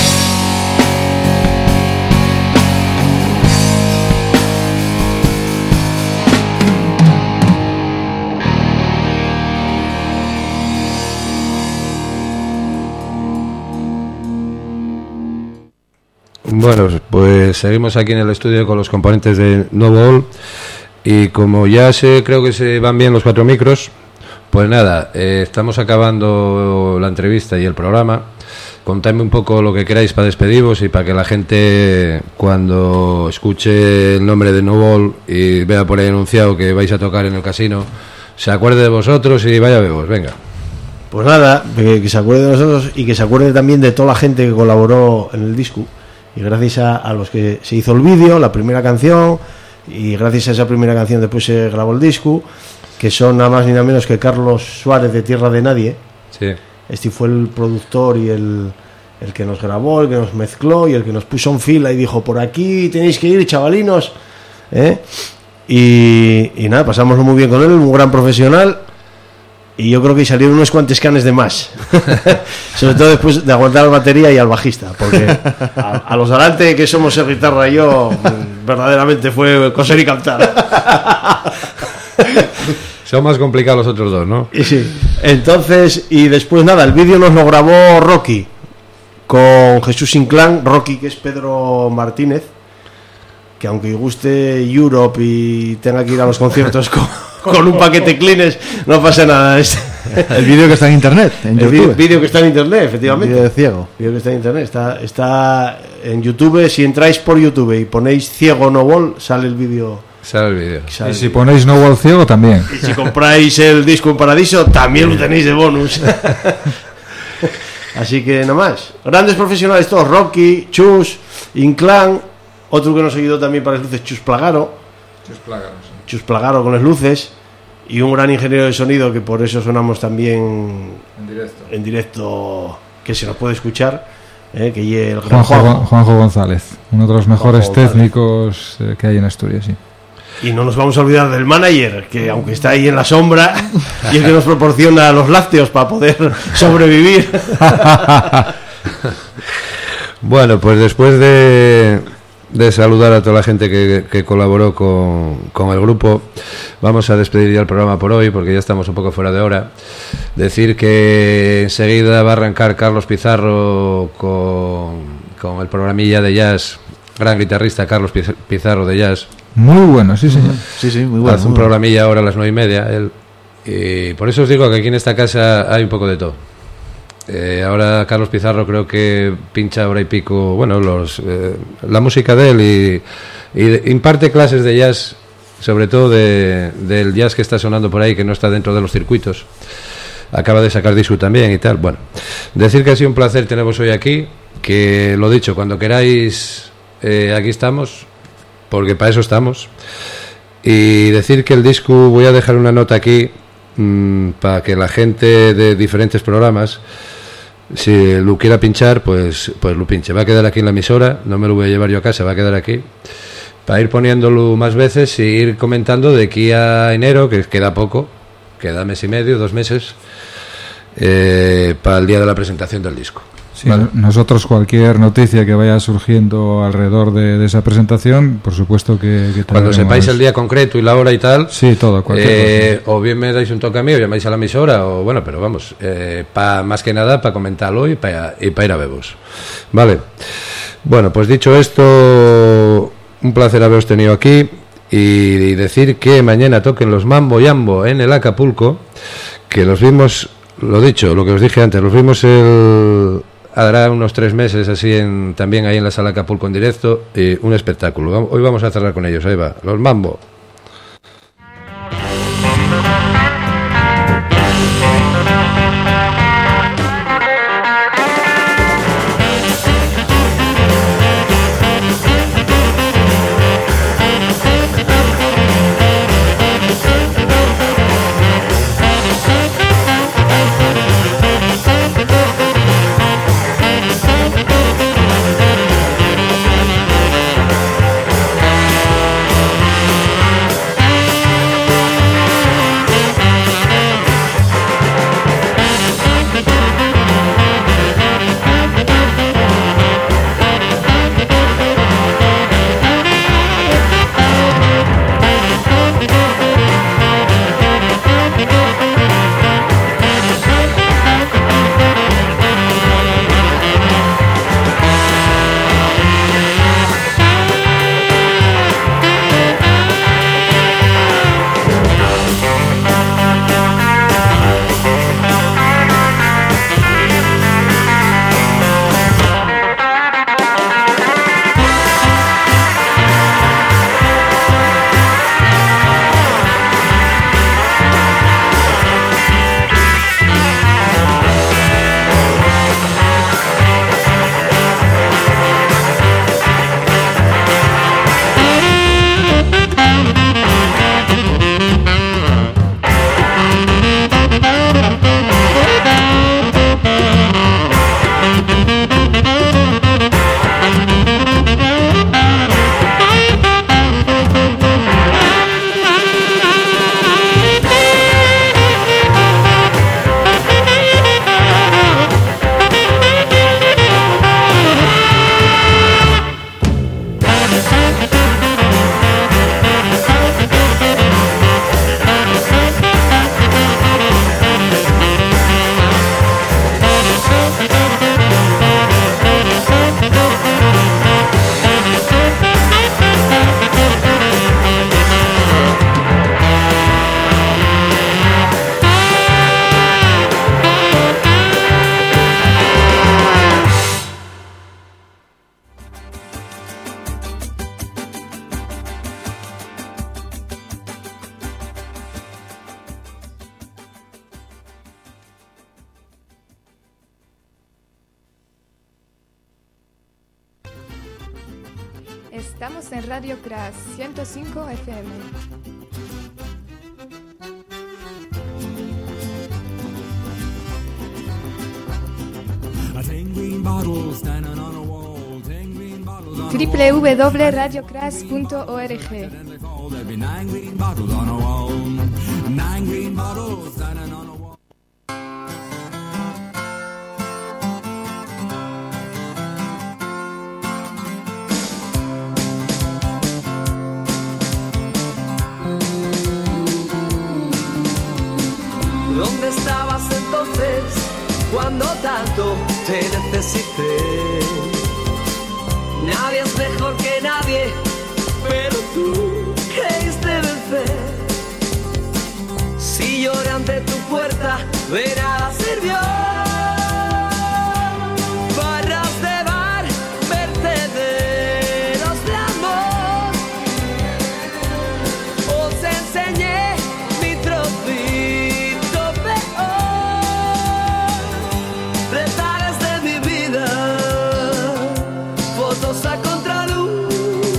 Bueno, pues seguimos aquí en el estudio con los componentes de Nuevo All y como ya creo que se van bien los 4 micros, pues nada, estamos acabando la entrevista y el programa. Contadme un poco lo que queráis para despediros y para que la gente, cuando escuche el nombre de Nuevo All y vea por ahí anunciado que vais a tocar en el casino, se acuerde de vosotros y vaya bebos, venga. Pues nada, que se acuerde de nosotros y que se acuerde también de toda la gente que colaboró en el disco. Y gracias a los que se hizo el vídeo, la primera canción, y gracias a esa primera canción después se grabó el disco, que son nada más ni nada menos que Carlos Suárez de Tierra de Nadie. Sí. Este fue el productor y el que nos grabó, el que nos mezcló y el que nos puso en fila y dijo: por aquí tenéis que ir, chavalinos, y nada, pasámoslo muy bien con él, un gran profesional. Y yo creo que salieron unos cuantos canes de más. Sobre todo después de aguantar la batería y al bajista. Porque a los delante, que somos el guitarra y yo, verdaderamente fue coser y cantar. Son más complicados los otros dos, ¿no? Y sí. Entonces, y después nada, el vídeo nos lo grabó Rocky con Jesús Inclán. Rocky, que es Pedro Martínez, que aunque guste Europe y tenga que ir a los conciertos con un paquete Kleenex, no pasa nada. El vídeo que está en internet, en YouTube. El vídeo que está en internet, efectivamente. El vídeo de Ciego. El vídeo que está en internet, está en YouTube. Si entráis por YouTube y ponéis Ciego No Wall, sale el vídeo. Sale el vídeo. Y si ponéis No Wall Ciego también. Y si compráis el disco en Paradiso, también lo tenéis de bonus. Así que nada más. Grandes profesionales todos: Rocky, Chus, Inclán, otro que nos ayudó también para las luces, Chus Plagaro. Chus Plagaro con las luces, y un gran ingeniero de sonido que por eso sonamos también en directo, que se nos puede escuchar, que es el gran Juanjo González, uno de los mejores técnicos que hay en Asturias, sí. Y no nos vamos a olvidar del manager, que aunque está ahí en la sombra, y el que nos proporciona los lácteos para poder sobrevivir. Bueno, pues después de saludar a toda la gente que colaboró con el grupo, vamos a despedir ya el programa por hoy, porque ya estamos un poco fuera de hora. Decir que enseguida va a arrancar Carlos Pizarro con el programilla de jazz, gran guitarrista Carlos Pizarro de jazz. Muy bueno, sí señor. Sí, muy bueno. Hace un programilla ahora a las 9:30 y por eso os digo que aquí en esta casa hay un poco de todo. Ahora Carlos Pizarro creo que pincha hora y pico, bueno, la música de él y imparte clases de jazz, sobre todo del jazz que está sonando por ahí, que no está dentro de los circuitos. Acaba de sacar disco también y tal. Bueno, decir que ha sido un placer teneros hoy aquí, que lo dicho, cuando queráis, aquí estamos, porque para eso estamos. Y decir que el disco, voy a dejar una nota aquí para que la gente de diferentes programas, si lo quiera pinchar, pues lo pinche. Va a quedar aquí en la emisora, no me lo voy a llevar yo a casa, va a quedar aquí para ir poniéndolo más veces y ir comentando de aquí a enero, que queda poco, queda mes y medio, 2 meses, para el día de la presentación del disco. Sí, ¿vale? Nosotros cualquier noticia que vaya surgiendo alrededor de esa presentación, por supusto que cuando sepáis el día concreto y la hora y tal, sí, todo, cualquier o bien me dais un toque a mí o llamáis a la emisora, o bueno, pero vamos, más que nada para comentarlo y para ir a bebos. Vale, bueno, pues dicho esto, un placer haberos tenido aquí y decir que mañana toquen los Mambo Jambo en el Acapulco, que los vimos, lo dicho, lo que os dije antes, los vimos hará unos 3 meses así también ahí en la Sala Acapulco en directo, un espectáculo. Hoy vamos a cerrar con ellos, ahí va, los Mambo. Estamos en Radio Crash 105 FM. www.radiocrash.org. ¿Dónde estabas entonces cuando tanto te necesité? Nadie es mejor que nadie, pero tú creíste vencer. Si lloré ante tu puerta, de nada sirvió. Barras de bar, vertederos de amor. Os enseñé mi trocito peor. Detalles de mi vida, fotos a contraluz.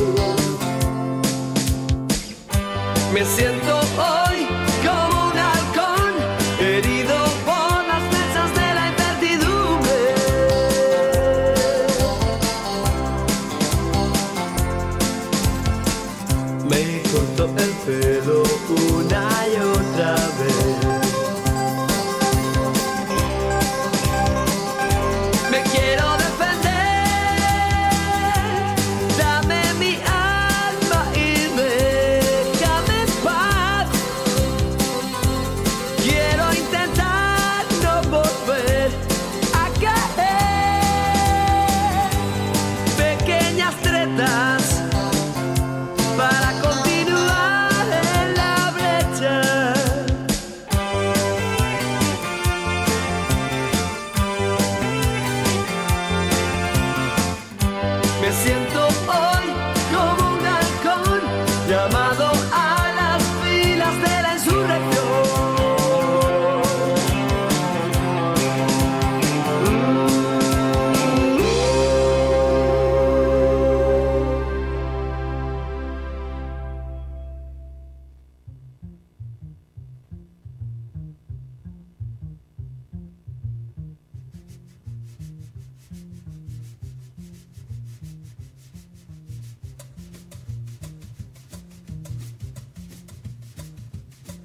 Me siento hoy como un halcón, herido por las flechas de la incertidumbre. Me cortó el pelo